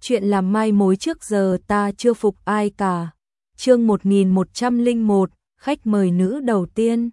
Chuyện làm mai mối trước giờ ta chưa phục ai cả. Chương 1101, khách mời nữ đầu tiên.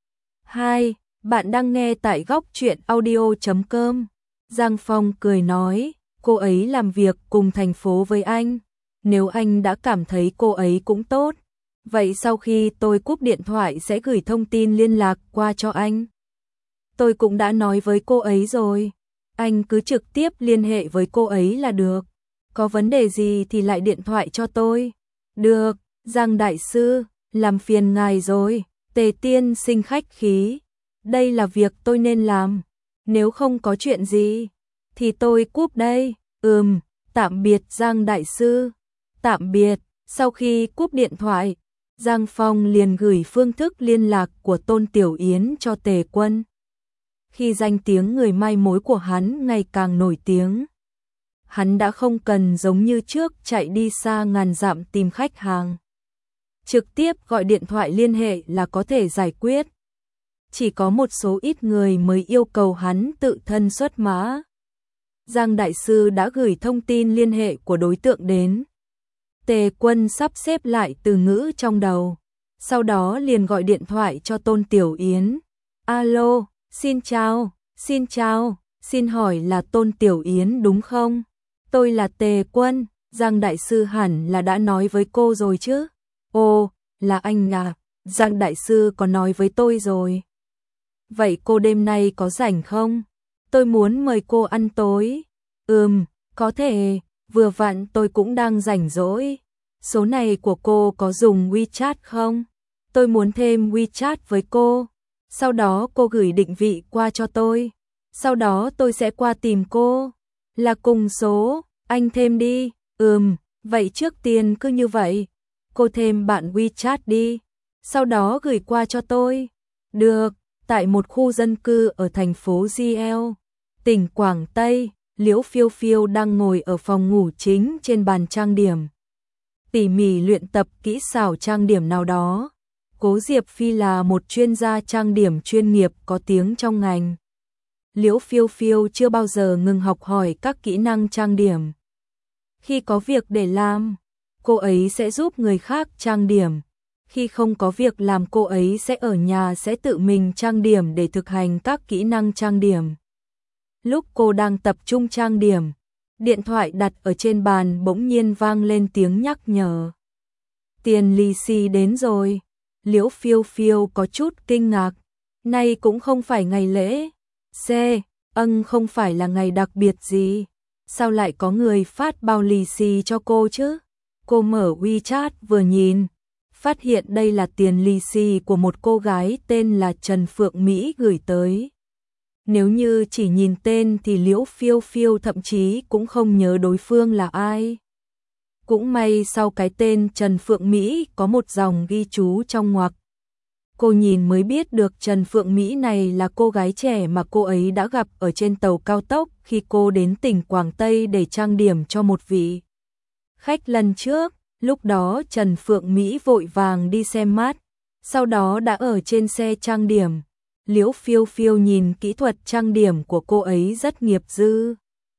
2. Bạn đang nghe tại góc truyện audio.com. Giang Phong cười nói, cô ấy làm việc cùng thành phố với anh. Nếu anh đã cảm thấy cô ấy cũng tốt, vậy sau khi tôi cúp điện thoại sẽ gửi thông tin liên lạc qua cho anh. Tôi cũng đã nói với cô ấy rồi, anh cứ trực tiếp liên hệ với cô ấy là được. Có vấn đề gì thì lại điện thoại cho tôi. Được, Giang đại sư, làm phiền ngài rồi. Tề tiên sinh khách khí. Đây là việc tôi nên làm. Nếu không có chuyện gì, thì tôi cúp đây. Tạm biệt Giang đại sư. Tạm biệt. Sau khi cúp điện thoại, Giang Phong liền gửi phương thức liên lạc của Tôn Tiểu Yến cho Tề Quân. Khi danh tiếng người mai mối của hắn ngày càng nổi tiếng, hắn đã không cần giống như trước chạy đi xa ngàn dặm tìm khách hàng. Trực tiếp gọi điện thoại liên hệ là có thể giải quyết. Chỉ có một số ít người mới yêu cầu hắn tự thân xuất mã. Giang đại sư đã gửi thông tin liên hệ của đối tượng đến. Tề Quân sắp xếp lại từ ngữ trong đầu, sau đó liền gọi điện thoại cho Tôn Tiểu Yến. Alo, xin chào, xin hỏi là Tôn Tiểu Yến đúng không? Tôi là Tề Quân, Giang đại sư hẳn là đã nói với cô rồi chứ? Ồ, là anh à, Giang đại sư có nói với tôi rồi. Vậy cô đêm nay có rảnh không? Tôi muốn mời cô ăn tối. Có thể, vừa vặn tôi cũng đang rảnh rỗi. Số này của cô có dùng WeChat không? Tôi muốn thêm WeChat với cô. Sau đó cô gửi định vị qua cho tôi. Sau đó tôi sẽ qua tìm cô. Là cùng số, anh thêm đi. Vậy trước tiên cứ như vậy. Cô thêm bạn WeChat đi. Sau đó gửi qua cho tôi. Được, tại một khu dân cư ở thành phố GL, tỉnh Quảng Tây, Liễu Phiêu Phiêu đang ngồi ở phòng ngủ chính trên bàn trang điểm. Tỉ mỉ luyện tập kỹ xảo trang điểm nào đó. Cố Diệp Phi là một chuyên gia trang điểm chuyên nghiệp có tiếng trong ngành. Liễu Phiêu Phiêu chưa bao giờ ngừng học hỏi các kỹ năng trang điểm. Khi có việc để làm, cô ấy sẽ giúp người khác trang điểm. Khi không có việc làm, cô ấy sẽ ở nhà sẽ tự mình trang điểm để thực hành các kỹ năng trang điểm. Lúc cô đang tập trung trang điểm, điện thoại đặt ở trên bàn bỗng nhiên vang lên tiếng nhắc nhở. Tiền lì xì đến rồi. Liễu Phiêu Phiêu có chút kinh ngạc. Nay cũng không phải ngày lễ. Không phải là ngày đặc biệt gì. Sao lại có người phát bao lì xì cho cô chứ? Cô mở WeChat vừa nhìn, phát hiện đây là tiền lì xì của một cô gái tên là Trần Phượng Mỹ gửi tới. Nếu như chỉ nhìn tên thì Liễu Phiêu Phiêu thậm chí cũng không nhớ đối phương là ai. Cũng may sau cái tên Trần Phượng Mỹ có một dòng ghi chú trong ngoặc. Cô nhìn mới biết được Trần Phượng Mỹ này là cô gái trẻ mà cô ấy đã gặp ở trên tàu cao tốc khi cô đến tỉnh Quảng Tây để trang điểm cho một vị khách lần trước. Lúc đó Trần Phượng Mỹ vội vàng đi xem mát, sau đó đã ở trên xe trang điểm. Liễu Phiêu Phiêu nhìn kỹ thuật trang điểm của cô ấy rất nghiệp dư.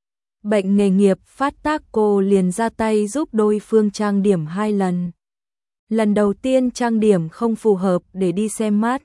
Bệnh nghề nghiệp phát tác, cô liền ra tay giúp đối phương trang điểm 2 lần. Lần đầu tiên trang điểm không phù hợp để đi xem mát,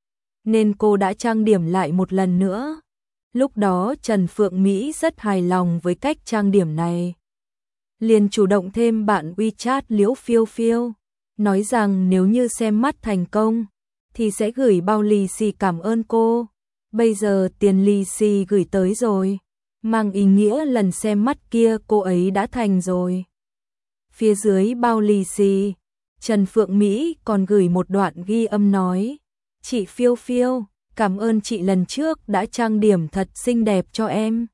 nên cô đã trang điểm lại một lần nữa. Lúc đó Trần Phượng Mỹ rất hài lòng với cách trang điểm này. Liền chủ động thêm bạn WeChat Liễu Phiêu Phiêu, nói rằng nếu như xem mắt thành công, thì sẽ gửi bao lì xì cảm ơn cô. Bây giờ tiền lì xì gửi tới rồi, mang ý nghĩa lần xem mắt kia cô ấy đã thành rồi. Phía dưới bao lì xì, Trần Phượng Mỹ còn gửi một đoạn ghi âm nói: Chị Phiêu Phiêu, cảm ơn chị lần trước đã trang điểm thật xinh đẹp cho em,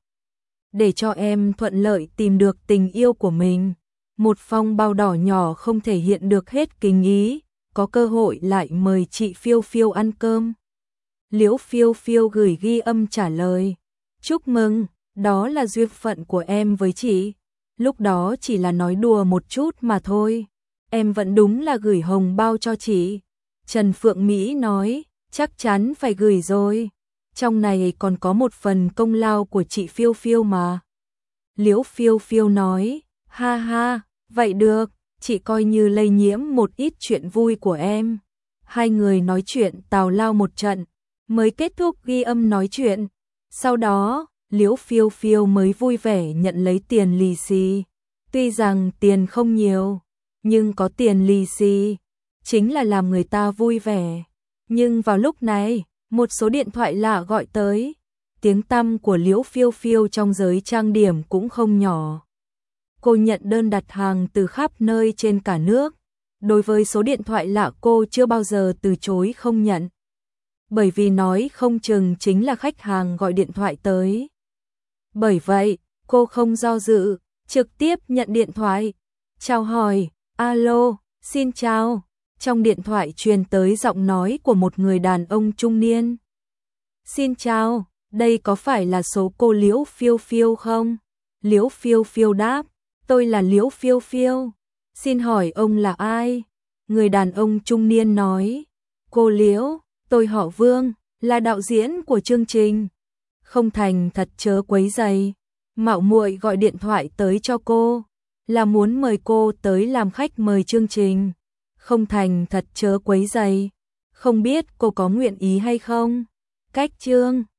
để cho em thuận lợi tìm được tình yêu của mình. Một phong bao đỏ nhỏ không thể hiện được hết kính ý, có cơ hội lại mời chị Phiêu Phiêu ăn cơm. Liễu Phiêu Phiêu gửi ghi âm trả lời: Chúc mừng, đó là duyên phận của em với chị. Lúc đó chỉ là nói đùa một chút mà thôi. Em vẫn đúng là gửi hồng bao cho chị. Trần Phượng Mỹ nói: Chắc chắn phải gửi rồi. Trong này còn có một phần công lao của chị Phiêu Phiêu mà. Liễu Phiêu Phiêu nói: Ha ha, vậy được, chị coi như lây nhiễm một ít chuyện vui của em. Hai người nói chuyện tào lao một trận, mới kết thúc ghi âm nói chuyện. Sau đó, Liễu Phiêu Phiêu mới vui vẻ nhận lấy tiền lì xì. Tuy rằng tiền không nhiều, nhưng có tiền lì xì chính là làm người ta vui vẻ. Nhưng vào lúc này, một số điện thoại lạ gọi tới. Tiếng tăm của Liễu Phiêu Phiêu trong giới trang điểm cũng không nhỏ. Cô nhận đơn đặt hàng từ khắp nơi trên cả nước. Đối với số điện thoại lạ cô chưa bao giờ từ chối không nhận. Bởi vì nói không chừng chính là khách hàng gọi điện thoại tới. Bởi vậy, cô không do dự, trực tiếp nhận điện thoại. Chào hỏi, alo, xin chào. Trong điện thoại truyền tới giọng nói của một người đàn ông trung niên. Xin chào, đây có phải là số cô Liễu Phiêu Phiêu không? Liễu Phiêu Phiêu đáp, tôi là Liễu Phiêu Phiêu. Xin hỏi ông là ai? Người đàn ông trung niên nói, cô Liễu, tôi họ Vương, là đạo diễn của chương trình. Không thành thật chớ quấy rầy, mạo muội gọi điện thoại tới cho cô, là muốn mời cô tới làm khách mời chương trình. Không thành thật chớ quấy rầy, không biết cô có nguyện ý hay không? Cách chương